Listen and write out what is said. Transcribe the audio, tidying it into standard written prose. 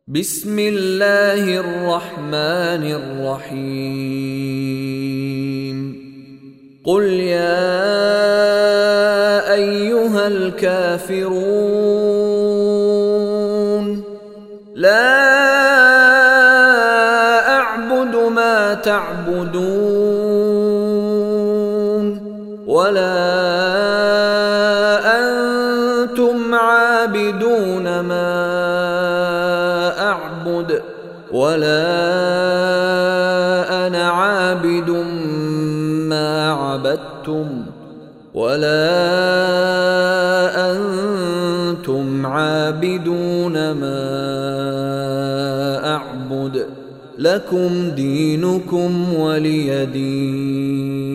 بسم الله الرحمن الرحيم قل يا أيها الكافرون لا أعبد ما تعبدون ولا أنتم عابدون ما أعبد ولا أنا عابد ما عبدتم ولا أنتم عابدون ما أعبد لكم دينكم ولي دين.